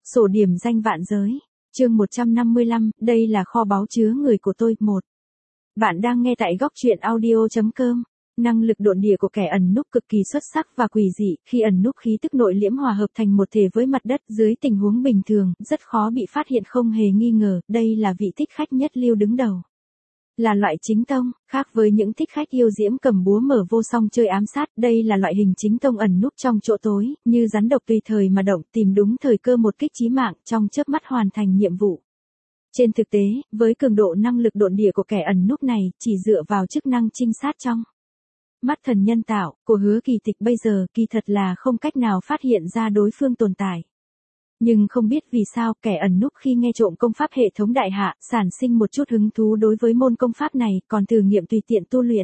Sổ điểm danh vạn giới. Chương 155, đây là kho báu chứa người của tôi. 1. Bạn đang nghe tại góc truyện audio.com. Năng lực độn địa của kẻ ẩn núp cực kỳ xuất sắc và quỷ dị, khi ẩn núp khí tức nội liễm hòa hợp thành một thể với mặt đất dưới tình huống bình thường, rất khó bị phát hiện không hề nghi ngờ, đây là vị thích khách nhất lưu đứng đầu. Là loại chính tông, khác với những thích khách yêu diễm cầm búa mở vô song chơi ám sát, đây là loại hình chính tông ẩn núp trong chỗ tối, như rắn độc tùy thời mà động, tìm đúng thời cơ một kích chí mạng, trong chớp mắt hoàn thành nhiệm vụ. Trên thực tế, với cường độ năng lực độn địa của kẻ ẩn núp này, chỉ dựa vào chức năng trinh sát trong mắt thần nhân tạo của Hứa Kỳ Tịch bây giờ, kỳ thật là không cách nào phát hiện ra đối phương tồn tại. Nhưng không biết vì sao, kẻ ẩn núp khi nghe trộm công pháp hệ thống đại hạ, sản sinh một chút hứng thú đối với môn công pháp này, còn thử nghiệm tùy tiện tu luyện.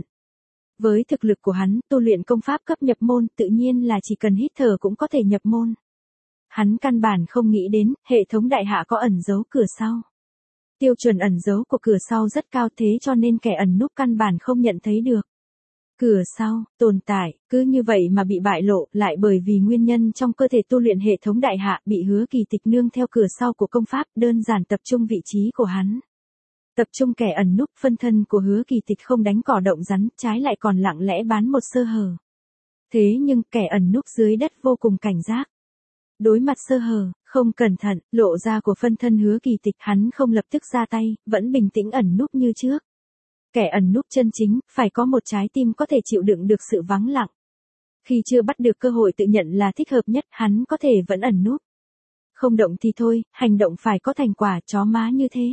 Với thực lực của hắn, tu luyện công pháp cấp nhập môn, tự nhiên là chỉ cần hít thở cũng có thể nhập môn. Hắn căn bản không nghĩ đến, hệ thống đại hạ có ẩn dấu cửa sau. Tiêu chuẩn ẩn dấu của cửa sau rất cao, thế cho nên kẻ ẩn núp căn bản không nhận thấy được. Cửa sau, tồn tại, cứ như vậy mà bị bại lộ, lại bởi vì nguyên nhân trong cơ thể tu luyện hệ thống đại hạ, bị Hứa Kỳ Tịch nương theo cửa sau của công pháp, đơn giản tập trung vị trí của hắn. Tập trung kẻ ẩn núp, phân thân của Hứa Kỳ Tịch không đánh cỏ động rắn, trái lại còn lặng lẽ bán một sơ hở. Thế nhưng, kẻ ẩn núp dưới đất vô cùng cảnh giác. Đối mặt sơ hở, không cẩn thận, lộ ra của phân thân Hứa Kỳ Tịch, hắn không lập tức ra tay, vẫn bình tĩnh ẩn núp như trước. Kẻ ẩn núp chân chính, phải có một trái tim có thể chịu đựng được sự vắng lặng. Khi chưa bắt được cơ hội tự nhận là thích hợp nhất, hắn có thể vẫn ẩn núp. Không động thì thôi, hành động phải có thành quả, chó má như thế.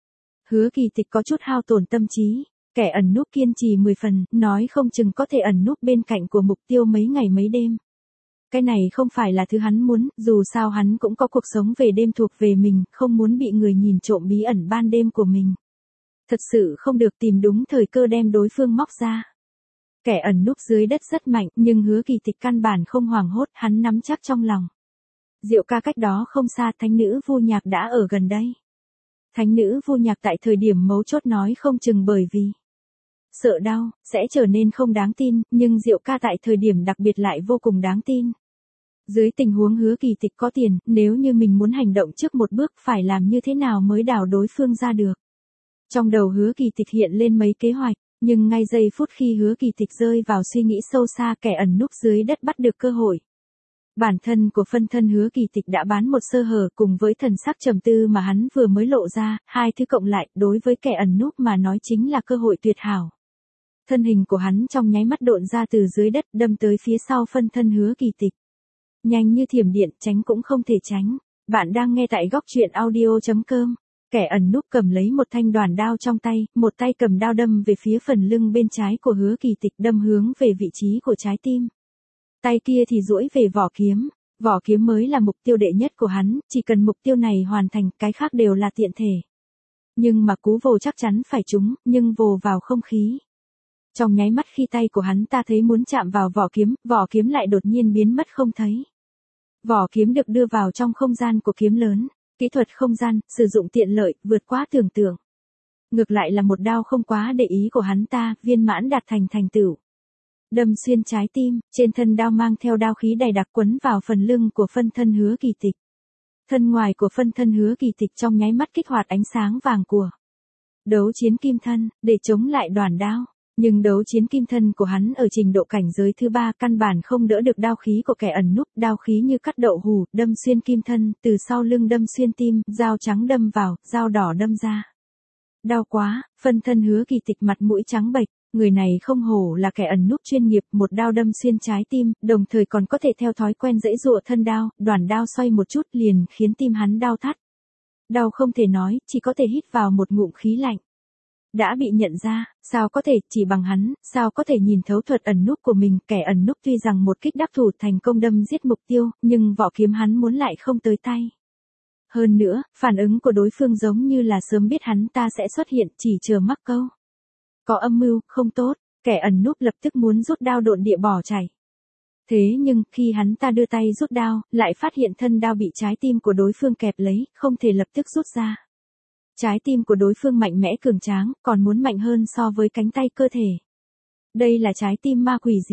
Hứa Kỳ Tịch có chút hao tổn tâm trí, kẻ ẩn núp kiên trì 10 phần, nói không chừng có thể ẩn núp bên cạnh của mục tiêu mấy ngày mấy đêm. Cái này không phải là thứ hắn muốn, dù sao hắn cũng có cuộc sống về đêm thuộc về mình, không muốn bị người nhìn trộm bí ẩn ban đêm của mình. Thật sự không được, tìm đúng thời cơ đem đối phương móc ra. Kẻ ẩn núp dưới đất rất mạnh, nhưng Hứa Kỳ Tịch căn bản không hoảng hốt, hắn nắm chắc trong lòng. Diệu ca cách đó không xa, thánh nữ Vu Nhạc đã ở gần đây. Thánh nữ Vu Nhạc tại thời điểm mấu chốt nói không chừng bởi vì sợ đau, sẽ trở nên không đáng tin, nhưng Diệu ca tại thời điểm đặc biệt lại vô cùng đáng tin. Dưới tình huống Hứa Kỳ Tịch có tiền, nếu như mình muốn hành động trước một bước, phải làm như thế nào mới đào đối phương ra được. Trong đầu Hứa Kỳ Tịch hiện lên mấy kế hoạch, nhưng ngay giây phút khi Hứa Kỳ Tịch rơi vào suy nghĩ sâu xa, kẻ ẩn núp dưới đất bắt được cơ hội. Bản thân của phân thân Hứa Kỳ Tịch đã bán một sơ hở, cùng với thần sắc trầm tư mà hắn vừa mới lộ ra, hai thứ cộng lại, đối với kẻ ẩn núp mà nói chính là cơ hội tuyệt hảo. Thân hình của hắn trong nháy mắt độn ra từ dưới đất, đâm tới phía sau phân thân Hứa Kỳ Tịch. Nhanh như thiểm điện, tránh cũng không thể tránh. Bạn đang nghe tại góc truyện audio.com. Kẻ ẩn núp cầm lấy một thanh đoàn đao trong tay, một tay cầm đao đâm về phía phần lưng bên trái của Hứa Kỳ Tịch, đâm hướng về vị trí của trái tim. Tay kia thì duỗi về vỏ kiếm mới là mục tiêu đệ nhất của hắn, chỉ cần mục tiêu này hoàn thành, cái khác đều là tiện thể. Nhưng mà cú vồ chắc chắn phải trúng, nhưng vồ vào không khí. Trong nháy mắt khi tay của hắn ta thấy muốn chạm vào vỏ kiếm lại đột nhiên biến mất không thấy. Vỏ kiếm được đưa vào trong không gian của kiếm lớn. Kỹ thuật không gian, sử dụng tiện lợi, vượt quá tưởng tượng. Ngược lại là một đao không quá để ý của hắn ta, viên mãn đạt thành tựu. Đâm xuyên trái tim, trên thân đao mang theo đao khí dày đặc quấn vào phần lưng của phân thân Hứa Kỳ Tịch. Thân ngoài của phân thân Hứa Kỳ Tịch trong nháy mắt kích hoạt ánh sáng vàng của đấu chiến kim thân, để chống lại đoàn đao. Nhưng đấu chiến kim thân của hắn ở trình độ cảnh giới thứ 3, căn bản không đỡ được đao khí của kẻ ẩn núp, đao khí như cắt đậu hủ, đâm xuyên kim thân, từ sau lưng đâm xuyên tim, dao trắng đâm vào, dao đỏ đâm ra. Đau quá, phân thân Hứa Kỳ Tịch mặt mũi trắng bệch, người này không hổ là kẻ ẩn núp chuyên nghiệp, một đao đâm xuyên trái tim, đồng thời còn có thể theo thói quen giãy giụa thân đao, đoàn đao xoay một chút liền khiến tim hắn đau thắt. Đau không thể nói, chỉ có thể hít vào một ngụm khí lạnh. Đã bị nhận ra, sao có thể, chỉ bằng hắn, sao có thể nhìn thấu thuật ẩn núp của mình, kẻ ẩn núp tuy rằng một kích đắc thủ thành công đâm giết mục tiêu, nhưng vỏ kiếm hắn muốn lại không tới tay. Hơn nữa, phản ứng của đối phương giống như là sớm biết hắn ta sẽ xuất hiện, chỉ chờ mắc câu. Có âm mưu, không tốt, kẻ ẩn núp lập tức muốn rút đao độn địa bỏ chạy. Thế nhưng, khi hắn ta đưa tay rút đao, lại phát hiện thân đao bị trái tim của đối phương kẹp lấy, không thể lập tức rút ra. Trái tim của đối phương mạnh mẽ cường tráng, còn muốn mạnh hơn so với cánh tay cơ thể. Đây là trái tim ma quỷ gì?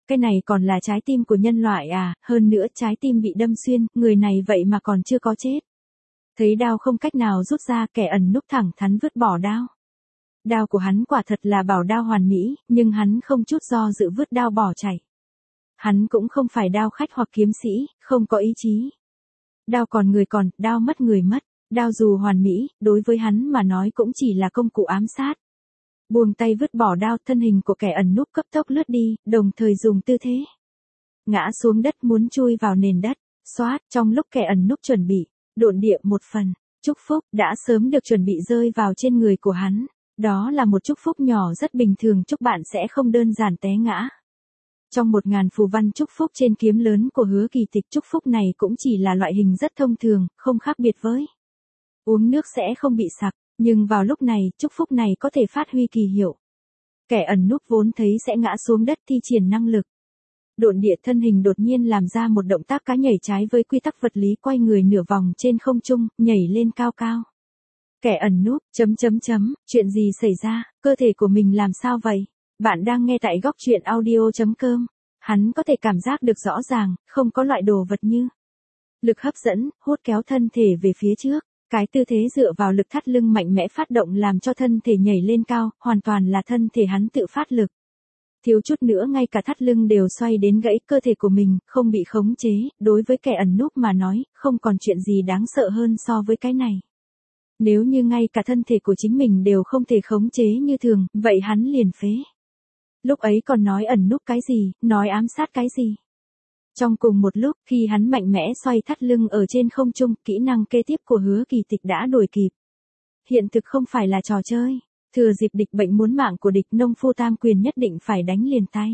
Cái này còn là trái tim của nhân loại à, hơn nữa trái tim bị đâm xuyên, người này vậy mà còn chưa có chết. Thấy đao không cách nào rút ra, kẻ ẩn núp thẳng thắn vứt bỏ đao. Đao của hắn quả thật là bảo đao hoàn mỹ, nhưng hắn không chút do dự vứt đao bỏ chạy. Hắn cũng không phải đao khách hoặc kiếm sĩ, không có ý chí. Đao còn người còn, đao mất người mất. Đao dù hoàn mỹ, đối với hắn mà nói cũng chỉ là công cụ ám sát. Buông tay vứt bỏ đao, thân hình của kẻ ẩn núp cấp tốc lướt đi, đồng thời dùng tư thế ngã xuống đất muốn chui vào nền đất. Xoát, trong lúc kẻ ẩn núp chuẩn bị độn địa một phần, chúc phúc đã sớm được chuẩn bị rơi vào trên người của hắn. Đó là một chúc phúc nhỏ rất bình thường, chúc bạn sẽ không đơn giản té ngã. Trong 1000 phù văn chúc phúc trên kiếm lớn của Hứa Kỳ Tịch, chúc phúc này cũng chỉ là loại hình rất thông thường, không khác biệt với uống nước sẽ không bị sặc, nhưng vào lúc này, chúc phúc này có thể phát huy kỳ hiệu. Kẻ ẩn núp vốn thấy sẽ ngã xuống đất thi triển năng lực độn địa, thân hình đột nhiên làm ra một động tác cá nhảy trái với quy tắc vật lý, quay người nửa vòng trên không trung, nhảy lên cao cao. Kẻ ẩn núp, chuyện gì xảy ra, cơ thể của mình làm sao vậy? Bạn đang nghe tại góc truyện audio.com. Hắn có thể cảm giác được rõ ràng, không có loại đồ vật như lực hấp dẫn, hút kéo thân thể về phía trước. Cái tư thế dựa vào lực thắt lưng mạnh mẽ phát động làm cho thân thể nhảy lên cao, hoàn toàn là thân thể hắn tự phát lực. Thiếu chút nữa ngay cả thắt lưng đều xoay đến gãy, cơ thể của mình không bị khống chế, đối với kẻ ẩn núp mà nói, không còn chuyện gì đáng sợ hơn so với cái này. Nếu như ngay cả thân thể của chính mình đều không thể khống chế như thường, vậy hắn liền phế. Lúc ấy còn nói ẩn núp cái gì, nói ám sát cái gì. Trong cùng một lúc, khi hắn mạnh mẽ xoay thắt lưng ở trên không trung, kỹ năng kế tiếp của Hứa Kỳ Tịch đã đuổi kịp. Hiện thực không phải là trò chơi. Thừa dịp địch bệnh muốn mạng của địch, nông phu tam quyền nhất định phải đánh liền tay.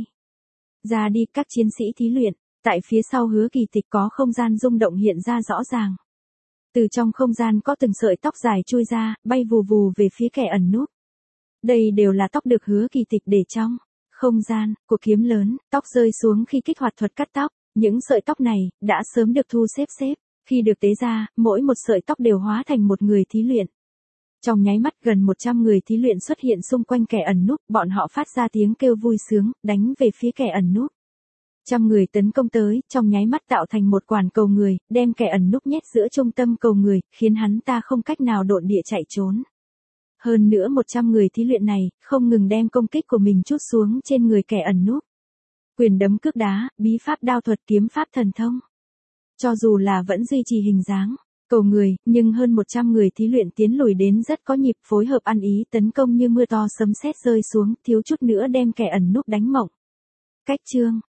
Ra đi các chiến sĩ thí luyện, tại phía sau Hứa Kỳ Tịch có không gian rung động hiện ra rõ ràng. Từ trong không gian có từng sợi tóc dài chui ra, bay vù vù về phía kẻ ẩn núp. Đây đều là tóc được Hứa Kỳ Tịch để trong không gian của kiếm lớn, tóc rơi xuống khi kích hoạt thuật cắt tóc. Những sợi tóc này đã sớm được thu xếp. Khi được tế ra, mỗi một sợi tóc đều hóa thành một người thí luyện. Trong nháy mắt gần 100 người thí luyện xuất hiện xung quanh kẻ ẩn núp, bọn họ phát ra tiếng kêu vui sướng, đánh về phía kẻ ẩn núp. Trăm người tấn công tới, trong nháy mắt tạo thành một quản cầu người, đem kẻ ẩn núp nhét giữa trung tâm cầu người, khiến hắn ta không cách nào độn địa chạy trốn. Hơn nữa 100 người thí luyện này, không ngừng đem công kích của mình trút xuống trên người kẻ ẩn núp. Quyền đấm cước đá, bí pháp đao thuật, kiếm pháp thần thông. Cho dù là vẫn duy trì hình dáng cầu người, nhưng hơn 100 người thí luyện tiến lùi đến rất có nhịp, phối hợp ăn ý tấn công như mưa to sấm sét rơi xuống, thiếu chút nữa đem kẻ ẩn núp đánh mộng. Cách chương